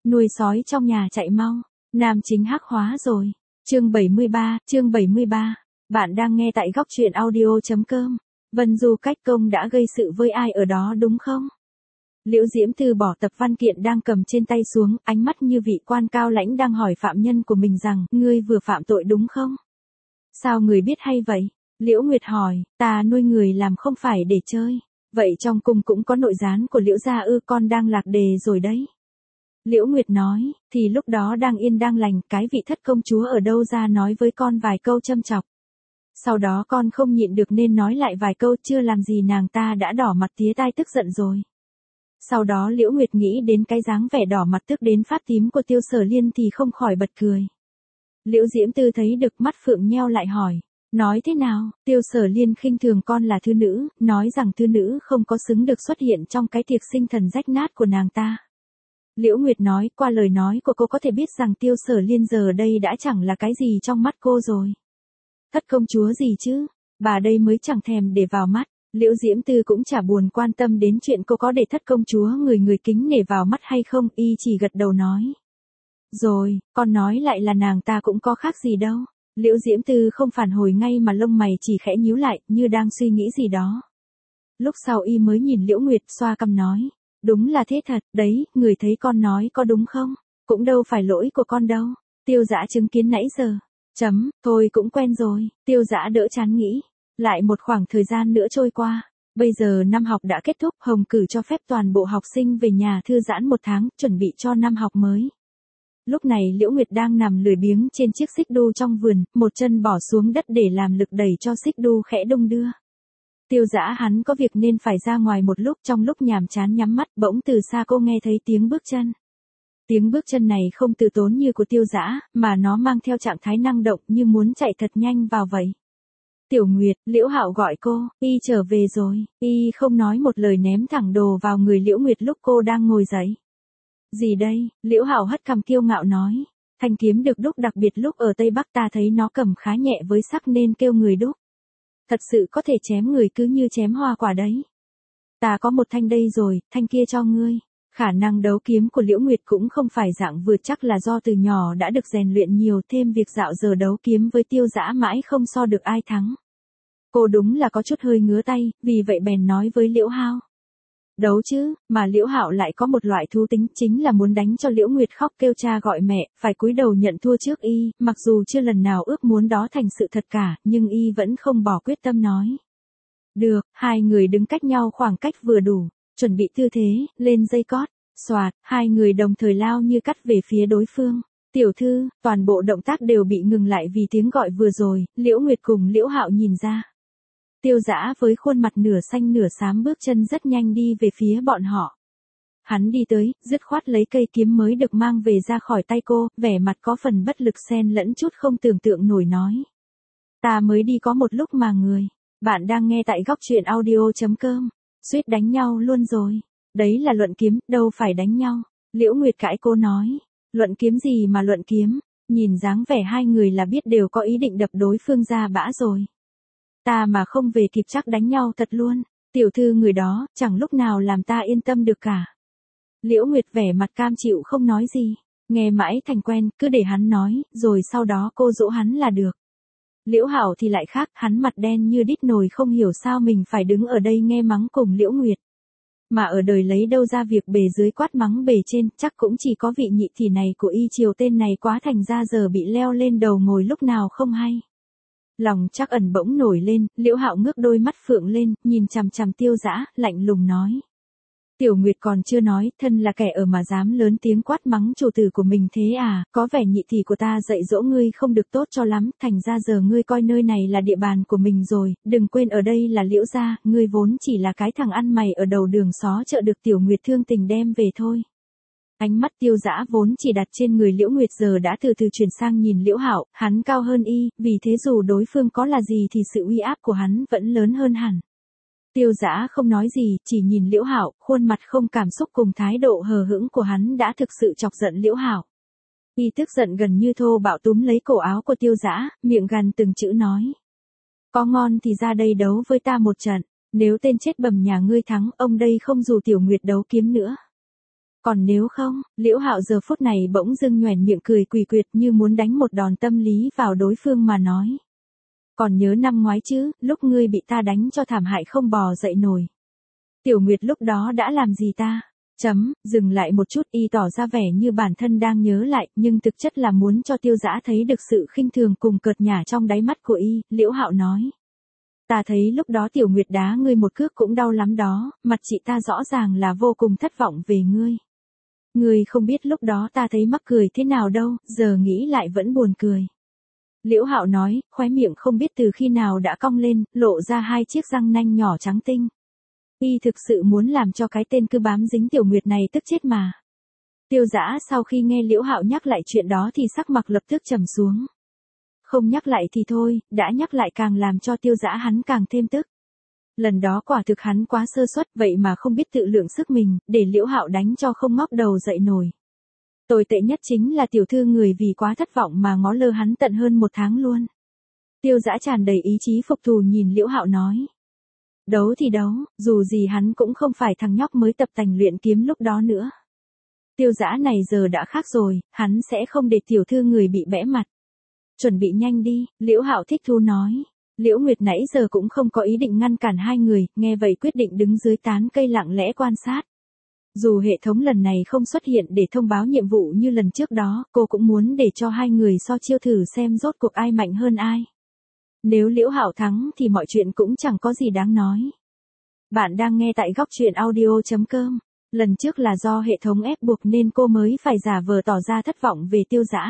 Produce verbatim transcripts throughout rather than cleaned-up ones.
nuôi sói trong nhà chạy mau, nam chính hắc hóa rồi. Chương bảy mươi ba, chương bảy mươi ba. Bạn đang nghe tại góc truyện audio chấm com. Vân Du cách công đã gây sự với ai ở đó đúng không? Liễu Diễm Thư bỏ tập văn kiện đang cầm trên tay xuống, ánh mắt như vị quan cao lãnh đang hỏi phạm nhân của mình rằng, ngươi vừa phạm tội đúng không? Sao người biết hay vậy? Liễu Nguyệt hỏi, ta nuôi người làm không phải để chơi. Vậy trong cung cũng có nội gián của Liễu gia ư? Con đang lạc đề rồi đấy. Liễu Nguyệt nói, thì lúc đó đang yên đang lành, cái vị thất công chúa ở đâu ra nói với con vài câu châm chọc. Sau đó con không nhịn được nên nói lại vài câu, chưa làm gì nàng ta đã đỏ mặt tía tai tức giận rồi. Sau đó Liễu Nguyệt nghĩ đến cái dáng vẻ đỏ mặt tức đến phát tím của Tiêu Sở Liên thì không khỏi bật cười. Liễu Diễm Tư thấy được, mắt phượng nheo lại hỏi, nói thế nào? Tiêu Sở Liên khinh thường con là thư nữ, nói rằng thư nữ không có xứng được xuất hiện trong cái tiệc sinh thần rách nát của nàng ta. Liễu Nguyệt nói, qua lời nói của cô có thể biết rằng Tiêu Sở Liên giờ đây đã chẳng là cái gì trong mắt cô rồi. Thất công chúa gì chứ? Bà đây mới chẳng thèm để vào mắt. Liễu Diễm Tư cũng chả buồn quan tâm đến chuyện cô có để thất công chúa người người kính nể vào mắt hay không, y chỉ gật đầu nói. Rồi, con nói lại là nàng ta cũng có khác gì đâu. Liễu Diễm Tư không phản hồi ngay mà lông mày chỉ khẽ nhíu lại, như đang suy nghĩ gì đó. Lúc sau y mới nhìn Liễu Nguyệt xoa cằm nói. Đúng là thế thật, đấy, người thấy con nói có đúng không? Cũng đâu phải lỗi của con đâu. Tiêu Dã chứng kiến nãy giờ. Chấm, thôi cũng quen rồi. Tiêu Dã đỡ chán nghĩ. Lại một khoảng thời gian nữa trôi qua. Bây giờ năm học đã kết thúc, Hồng Cử cho phép toàn bộ học sinh về nhà thư giãn một tháng, chuẩn bị cho năm học mới. Lúc này Liễu Nguyệt đang nằm lười biếng trên chiếc xích đu trong vườn, một chân bỏ xuống đất để làm lực đẩy cho xích đu khẽ đung đưa. Tiêu Dã hắn có việc nên phải ra ngoài một lúc, trong lúc nhàm chán nhắm mắt, bỗng từ xa cô nghe thấy tiếng bước chân. Tiếng bước chân này không từ tốn như của Tiêu Dã, mà nó mang theo trạng thái năng động như muốn chạy thật nhanh vào vậy. Tiểu Nguyệt, Liễu Hạo gọi cô, y trở về rồi, y không nói một lời ném thẳng đồ vào người Liễu Nguyệt lúc cô đang ngồi dậy. Gì đây? Liễu Hạo hất cằm kiêu ngạo nói. Thanh kiếm được đúc đặc biệt lúc ở Tây Bắc ta thấy nó cầm khá nhẹ với sắc nên kêu người đúc. Thật sự có thể chém người cứ như chém hoa quả đấy. Ta có một thanh đây rồi, thanh kia cho ngươi. Khả năng đấu kiếm của Liễu Nguyệt cũng không phải dạng vừa, chắc là do từ nhỏ đã được rèn luyện nhiều, thêm việc dạo giờ đấu kiếm với Tiêu Dã mãi không so được ai thắng. Cô đúng là có chút hơi ngứa tay, vì vậy bèn nói với Liễu Hạo. Đấu chứ, mà Liễu Hạo lại có một loại thú tính, chính là muốn đánh cho Liễu Nguyệt khóc kêu cha gọi mẹ, phải cúi đầu nhận thua trước y, mặc dù chưa lần nào ước muốn đó thành sự thật cả, nhưng y vẫn không bỏ quyết tâm nói. Được, hai người đứng cách nhau khoảng cách vừa đủ, chuẩn bị tư thế, lên dây cót, xoạt, hai người đồng thời lao như cắt về phía đối phương. Tiểu thư, toàn bộ động tác đều bị ngừng lại vì tiếng gọi vừa rồi, Liễu Nguyệt cùng Liễu Hạo nhìn ra. Tiêu Dã với khuôn mặt nửa xanh nửa xám bước chân rất nhanh đi về phía bọn họ. Hắn đi tới, dứt khoát lấy cây kiếm mới được mang về ra khỏi tay cô, vẻ mặt có phần bất lực xen lẫn chút không tưởng tượng nổi nói. Ta mới đi có một lúc mà người. Bạn đang nghe tại góc truyện audio chấm com. Suýt đánh nhau luôn rồi. Đấy là luận kiếm, đâu phải đánh nhau. Liễu Nguyệt cãi cô nói. Luận kiếm gì mà luận kiếm, nhìn dáng vẻ hai người là biết đều có ý định đập đối phương ra bã rồi. Ta mà không về kịp chắc đánh nhau thật luôn. Tiểu thư người đó, chẳng lúc nào làm ta yên tâm được cả. Liễu Nguyệt vẻ mặt cam chịu không nói gì. Nghe mãi thành quen, cứ để hắn nói, rồi sau đó cô dỗ hắn là được. Liễu Hạo thì lại khác, hắn mặt đen như đít nồi không hiểu sao mình phải đứng ở đây nghe mắng cùng Liễu Nguyệt. Mà ở đời lấy đâu ra việc bề dưới quát mắng bề trên, chắc cũng chỉ có vị nhị thị này của y chiều tên này quá thành ra giờ bị leo lên đầu ngồi lúc nào không hay. Lòng chắc ẩn bỗng nổi lên, Liễu Hạo ngước đôi mắt phượng lên, nhìn chằm chằm Tiêu Dã, lạnh lùng nói. Tiểu Nguyệt còn chưa nói, thân là kẻ ở mà dám lớn tiếng quát mắng chủ tử của mình thế à, có vẻ nhị thị của ta dạy dỗ ngươi không được tốt cho lắm, thành ra giờ ngươi coi nơi này là địa bàn của mình rồi, đừng quên ở đây là Liễu gia, ngươi vốn chỉ là cái thằng ăn mày ở đầu đường xó chợ được Tiểu Nguyệt thương tình đem về thôi. Ánh mắt Tiêu Dã vốn chỉ đặt trên người Liễu Nguyệt giờ đã từ từ chuyển sang nhìn Liễu Hạo, hắn cao hơn y, vì thế dù đối phương có là gì thì sự uy áp của hắn vẫn lớn hơn hẳn. Tiêu Dã không nói gì, chỉ nhìn Liễu Hạo, khuôn mặt không cảm xúc cùng thái độ hờ hững của hắn đã thực sự chọc giận Liễu Hạo. Y tức giận gần như thô bạo túm lấy cổ áo của Tiêu Dã, miệng gằn từng chữ nói. Có ngon thì ra đây đấu với ta một trận, nếu tên chết bầm nhà ngươi thắng, ông đây không dù Tiểu Nguyệt đấu kiếm nữa. Còn nếu không, Liễu Hạo giờ phút này bỗng dưng nhoẻn miệng cười quỷ quyệt như muốn đánh một đòn tâm lý vào đối phương mà nói. Còn nhớ năm ngoái chứ, lúc ngươi bị ta đánh cho thảm hại không bò dậy nổi. Tiểu Nguyệt lúc đó đã làm gì ta? Chấm, dừng lại một chút y tỏ ra vẻ như bản thân đang nhớ lại, nhưng thực chất là muốn cho Tiêu Dã thấy được sự khinh thường cùng cợt nhả trong đáy mắt của y, Liễu Hạo nói. Ta thấy lúc đó Tiểu Nguyệt đá ngươi một cước cũng đau lắm đó, mặt chị ta rõ ràng là vô cùng thất vọng về ngươi. Ngươi không biết lúc đó ta thấy mắc cười thế nào đâu, giờ nghĩ lại vẫn buồn cười. Liễu Hạo nói, khóe miệng không biết từ khi nào đã cong lên, lộ ra hai chiếc răng nanh nhỏ trắng tinh. Y thực sự muốn làm cho cái tên cứ bám dính Tiểu Nguyệt này tức chết mà. Tiêu Dã sau khi nghe Liễu Hạo nhắc lại chuyện đó thì sắc mặt lập tức trầm xuống. Không nhắc lại thì thôi, đã nhắc lại càng làm cho Tiêu Dã hắn càng thêm tức. Lần đó quả thực hắn quá sơ suất, vậy mà không biết tự lượng sức mình, để Liễu Hạo đánh cho không ngóc đầu dậy nổi. Tồi tệ nhất chính là tiểu thư người vì quá thất vọng mà ngó lơ hắn tận hơn một tháng luôn. Tiêu Dã tràn đầy ý chí phục thù nhìn Liễu Hạo nói. Đấu thì đấu, dù gì hắn cũng không phải thằng nhóc mới tập tành luyện kiếm lúc đó nữa. Tiêu Dã này giờ đã khác rồi, hắn sẽ không để tiểu thư người bị bẽ mặt. Chuẩn bị nhanh đi, Liễu Hạo thích thú nói. Liễu Nguyệt nãy giờ cũng không có ý định ngăn cản hai người, nghe vậy quyết định đứng dưới tán cây lặng lẽ quan sát. Dù hệ thống lần này không xuất hiện để thông báo nhiệm vụ như lần trước đó, cô cũng muốn để cho hai người so chiêu thử xem rốt cuộc ai mạnh hơn ai. Nếu Liễu Hạo thắng thì mọi chuyện cũng chẳng có gì đáng nói. Bạn đang nghe tại góc truyện audio chấm com. Lần trước là do hệ thống ép buộc nên cô mới phải giả vờ tỏ ra thất vọng về Tiêu Dã.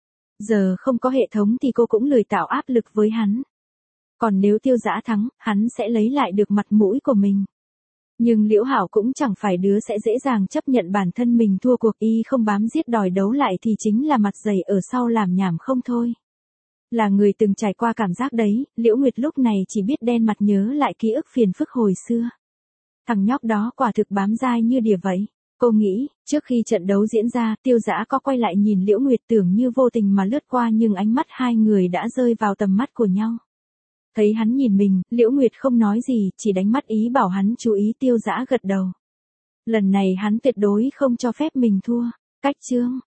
Giờ không có hệ thống thì cô cũng lười tạo áp lực với hắn. Còn nếu Tiêu Dã thắng, hắn sẽ lấy lại được mặt mũi của mình. Nhưng Liễu Hạo cũng chẳng phải đứa sẽ dễ dàng chấp nhận bản thân mình thua cuộc, y không bám giết đòi đấu lại thì chính là mặt dày ở sau làm nhảm không thôi. Là người từng trải qua cảm giác đấy, Liễu Nguyệt lúc này chỉ biết đen mặt nhớ lại ký ức phiền phức hồi xưa. Thằng nhóc đó quả thực bám dai như đỉa vậy. Cô nghĩ, trước khi trận đấu diễn ra, Tiêu Dã có quay lại nhìn Liễu Nguyệt tưởng như vô tình mà lướt qua nhưng ánh mắt hai người đã rơi vào tầm mắt của nhau. Thấy hắn nhìn mình, Liễu Nguyệt không nói gì, chỉ đánh mắt ý bảo hắn chú ý. Tiêu Dã gật đầu. Lần này hắn tuyệt đối không cho phép mình thua. Cách chương.